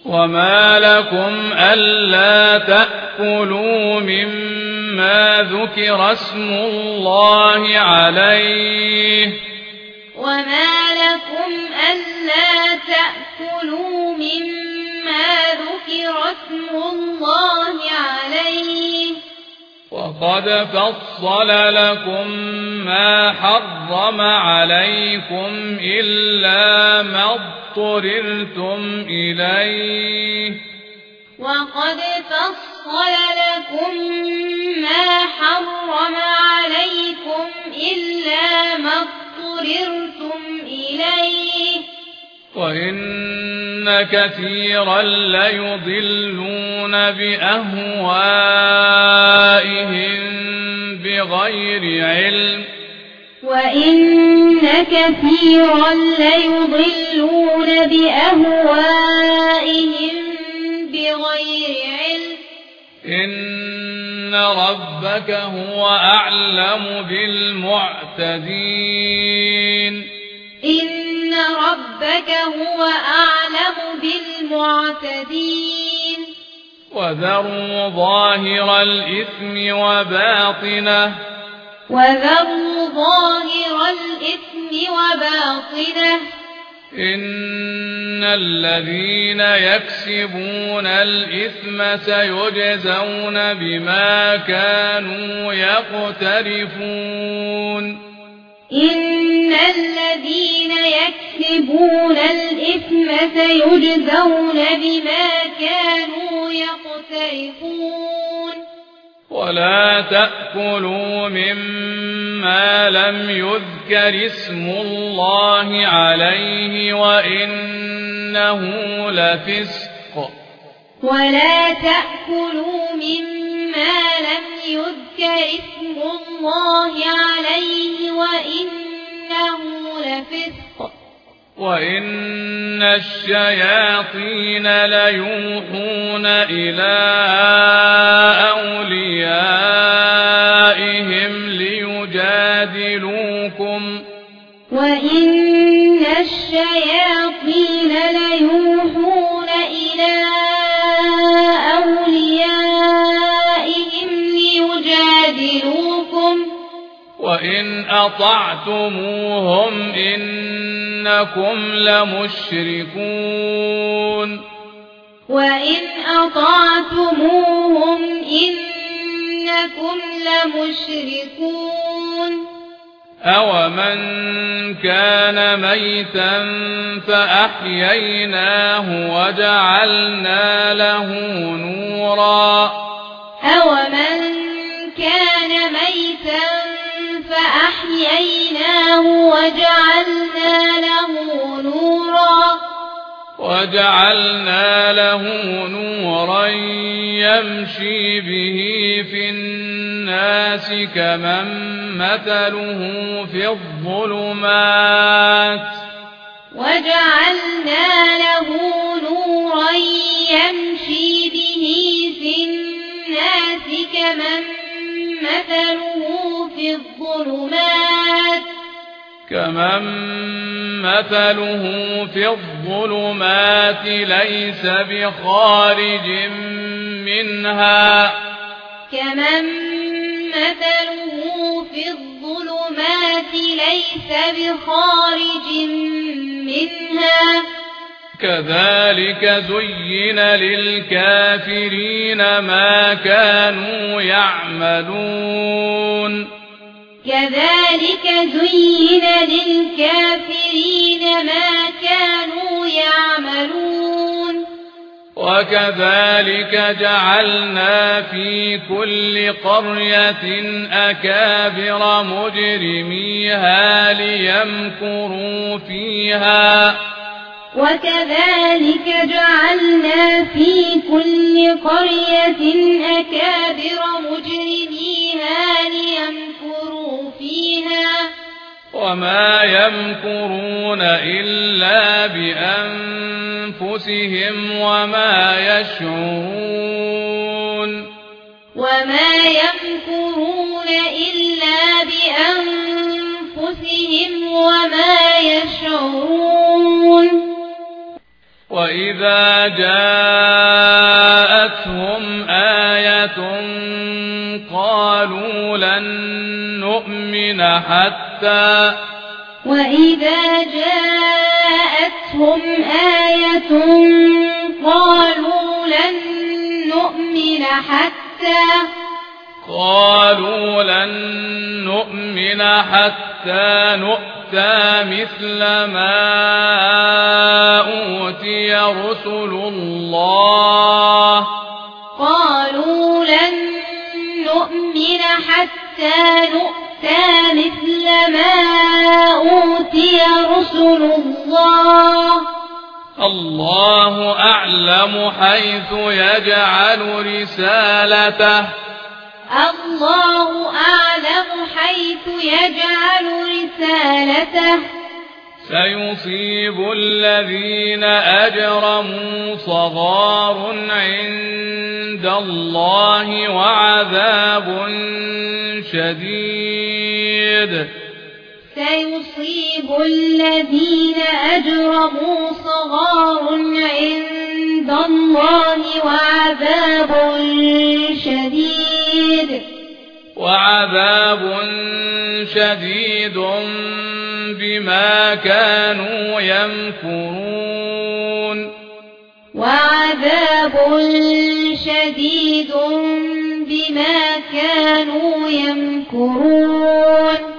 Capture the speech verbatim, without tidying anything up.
وما لكم ألا تأكلوا مما ذكر اسم الله عليه وما لكم ألا تأكلوا مما ذكر اسم الله عليه وقد فصل لكم ما حرم عليكم إلا ما اضطررتم إليه وقد فصل لكم ما حرم عليكم إلا ما اضطررتم إليه وإن كثيرا ليضلون بأهوائهم بغير علم وإن كثيرا ليضلون بأهوائهم بغير علم إن ربك هو أعلم بالمعتدين إن ربك هو أعلم بالمعتدين وذروا ظاهر الإثم وباطنه وذروا ظاهر الإثم وباطنه إن الذين يكسبون الإثم سيجزون بما كانوا يقترفون إن الذين يكسبون الإثم سيجزون بما كانوا يقترفون ولا تأكلوا مما لم يذكر اسم الله عليه وإنه لفسق ولا تأكلوا مما لم يذكر اسم الله عليه وإنه لفسق وإن الشياطين ليوحون إلى أوليائهم ليجادلوكم وإن الشياطين ليوحون إلى أوليائهم ليجادلوكم وإن أطعتموهم إنكم لمشركون وإن أطعتموهم إنكم لمشركون أومن كان ميتا فأحييناه وجعلنا له نورا أومن كان ميتا فأحييناه وجعلنا له نورا وجعلنا له نورا يمشي به في الناس كمن مثله في الظلمات وجعلنا له نورا يمشي به في الناس كمن مثله في الظلمات كمن مثله في الظلمات ليس بخارج منها كمن مثله في الظلمات ليس بخارج منها كذلك زين للكافرين ما كانوا يعملون كذلك زين للكافرين ما كانوا يعملون وكذلك جعلنا في كل قرية أكابر مجرميها ليمكروا فيها وكذلك جعلنا في كل قرية أكابر مجرميها ليمكروا فيها وما يمكرون إلا بأنفسهم وما يشعرون وما يمكرون إلا بأنفسهم وما يشعرون وإذا جاءتهم آية قالوا لن نؤمن حتى وإذا جاءتهم آية قالوا لن نؤمن حتى قالوا لن نؤمن حتى نؤتى مثل ما أوتي رسل الله قالوا لن نؤمن حتى نؤتى مثل ما أوتي رسل الله الله أعلم حيث يجعل رسالته الله أعلم حيث يجعل رسالته سيصيب الذين أجرموا صغار عند الله وعذاب شديد سيصيب الذين أجرموا صغار عند الله وعذاب شديد وعذاب شديد بما كانوا يمكرون وعذاب شديد بما كانوا يمكرون